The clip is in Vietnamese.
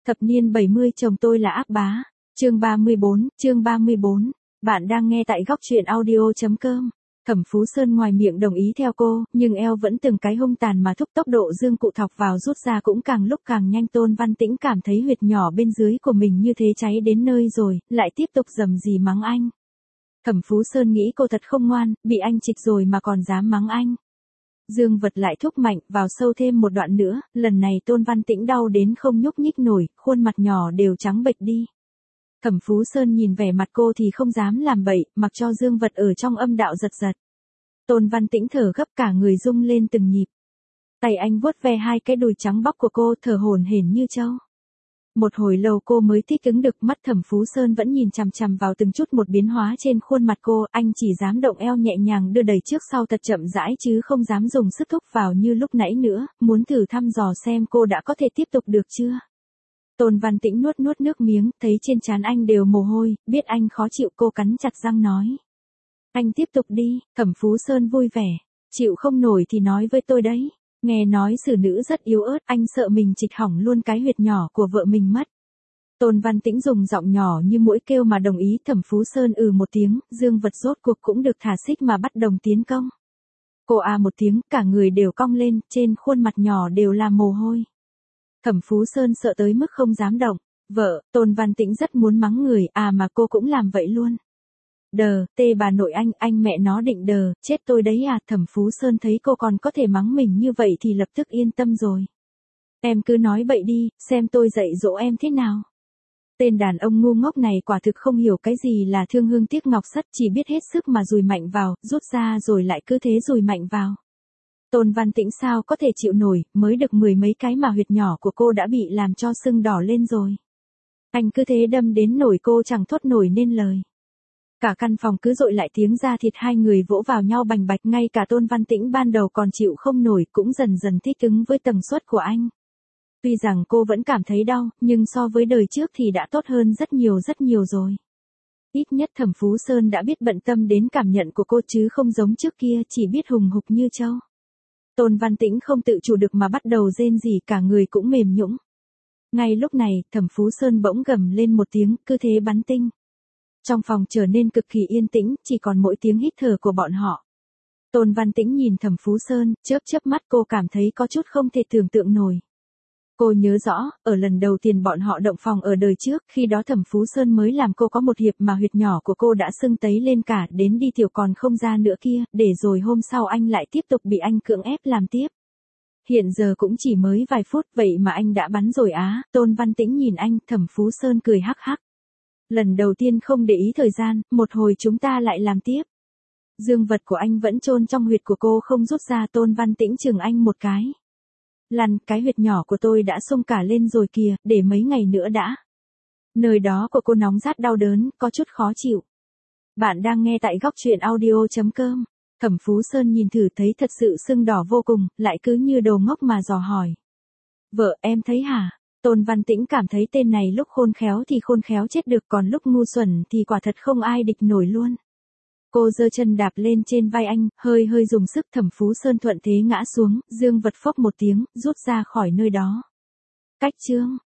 Thập niên 70 chồng tôi là ác bá. Chương 34. Bạn đang nghe tại góc truyện audio.com. Thẩm Phú Sơn ngoài miệng đồng ý theo cô, nhưng eo vẫn từng cái hung tàn mà thúc tốc độ dương cụ thọc vào rút ra cũng càng lúc càng nhanh. Tôn Văn Tĩnh cảm thấy huyệt nhỏ bên dưới của mình như thế cháy đến nơi rồi, lại tiếp tục rầm rì mắng anh. Thẩm Phú Sơn nghĩ cô thật không ngoan, bị anh trịch rồi mà còn dám mắng anh. Dương vật lại thúc mạnh, vào sâu thêm một đoạn nữa, lần này Tôn Văn Tĩnh đau đến không nhúc nhích nổi, khuôn mặt nhỏ đều trắng bệch đi. Thẩm Phú Sơn nhìn vẻ mặt cô thì không dám làm bậy, mặc cho dương vật ở trong âm đạo giật giật. Tôn Văn Tĩnh thở gấp cả người rung lên từng nhịp. Tay anh vuốt ve hai cái đùi trắng bóc của cô, thở hổn hển như trâu. Một hồi lâu cô mới thích ứng được, mắt Thẩm Phú Sơn vẫn nhìn chằm chằm vào từng chút một biến hóa trên khuôn mặt cô, anh chỉ dám động eo nhẹ nhàng đưa đẩy trước sau thật chậm rãi chứ không dám dùng sức thúc vào như lúc nãy nữa, muốn thử thăm dò xem cô đã có thể tiếp tục được chưa. Tôn Văn Tĩnh nuốt nước miếng, thấy trên trán anh đều mồ hôi, biết anh khó chịu, cô cắn chặt răng nói. Anh tiếp tục đi. Thẩm Phú Sơn vui vẻ. Chịu không nổi thì nói với tôi đấy. Nghe nói xử nữ rất yếu ớt, anh sợ mình trịch hỏng luôn cái huyệt nhỏ của vợ mình mất. Tôn Văn Tĩnh dùng giọng nhỏ như muỗi kêu mà đồng ý. Thẩm Phú Sơn một tiếng, dương vật rốt cuộc cũng được thả xích mà bắt đồng tiến công. Cô một tiếng, cả người đều cong lên, trên khuôn mặt nhỏ đều là mồ hôi. Thẩm Phú Sơn sợ tới mức không dám động. Vợ, Tôn Văn Tĩnh rất muốn mắng người, mà cô cũng làm vậy luôn. Tê bà nội anh mẹ nó định chết tôi đấy à. Thẩm Phú Sơn thấy cô còn có thể mắng mình như vậy thì lập tức yên tâm rồi. Em cứ nói bậy đi, xem tôi dạy dỗ em thế nào. Tên đàn ông ngu ngốc này quả thực không hiểu cái gì là thương hương tiếc ngọc sắt, chỉ biết hết sức mà dùi mạnh vào, rút ra rồi lại cứ thế dùi mạnh vào. Tôn Văn Tĩnh sao có thể chịu nổi, mới được 10 mấy cái mà huyệt nhỏ của cô đã bị làm cho sưng đỏ lên rồi. Anh cứ thế đâm đến nổi cô chẳng thốt nổi nên lời. Cả căn phòng cứ dội lại tiếng da thịt, hai người vỗ vào nhau bành bạch, ngay cả Tôn Văn Tĩnh ban đầu còn chịu không nổi cũng dần dần thích ứng với tần suất của anh. Tuy rằng cô vẫn cảm thấy đau, nhưng so với đời trước thì đã tốt hơn rất nhiều rồi. Ít nhất Thẩm Phú Sơn đã biết bận tâm đến cảm nhận của cô chứ không giống trước kia chỉ biết hùng hục như trâu. Tôn Văn Tĩnh không tự chủ được mà bắt đầu rên rỉ, cả người cũng mềm nhũn. Ngay lúc này, Thẩm Phú Sơn bỗng gầm lên một tiếng, cứ thế bắn tinh. Trong phòng trở nên cực kỳ yên tĩnh, chỉ còn mỗi tiếng hít thở của bọn họ. Tôn Văn Tĩnh nhìn Thẩm Phú Sơn, chớp mắt, cô cảm thấy có chút không thể tưởng tượng nổi. Cô nhớ rõ, ở lần đầu tiên bọn họ động phòng ở đời trước, khi đó Thẩm Phú Sơn mới làm cô có một hiệp mà huyệt nhỏ của cô đã sưng tấy lên cả, đến đi tiểu còn không ra nữa kia, để rồi hôm sau anh lại tiếp tục bị anh cưỡng ép làm tiếp. Hiện giờ cũng chỉ mới vài phút, vậy mà anh đã bắn rồi á. Tôn Văn Tĩnh nhìn anh, Thẩm Phú Sơn cười hắc hắc. Lần đầu tiên không để ý thời gian, một hồi chúng ta lại làm tiếp. Dương vật của anh vẫn chôn trong huyệt của cô không rút ra. Tôn Văn Tĩnh chừng anh một cái. Cái huyệt nhỏ của tôi đã sung cả lên rồi kìa, để mấy ngày nữa đã. Nơi đó của cô nóng rát đau đớn, có chút khó chịu. Bạn đang nghe tại góc truyện audio.com. Thẩm Phú Sơn nhìn thử thấy thật sự sưng đỏ vô cùng, lại cứ như đồ ngốc mà dò hỏi. Vợ, em thấy hả? Tôn Văn Tĩnh cảm thấy tên này lúc khôn khéo thì khôn khéo chết được, còn lúc ngu xuẩn thì quả thật không ai địch nổi luôn. Cô giơ chân đạp lên trên vai anh, hơi dùng sức. Thẩm Phú Sơn thuận thế ngã xuống, dương vật phốc một tiếng, rút ra khỏi nơi đó. Cách chương.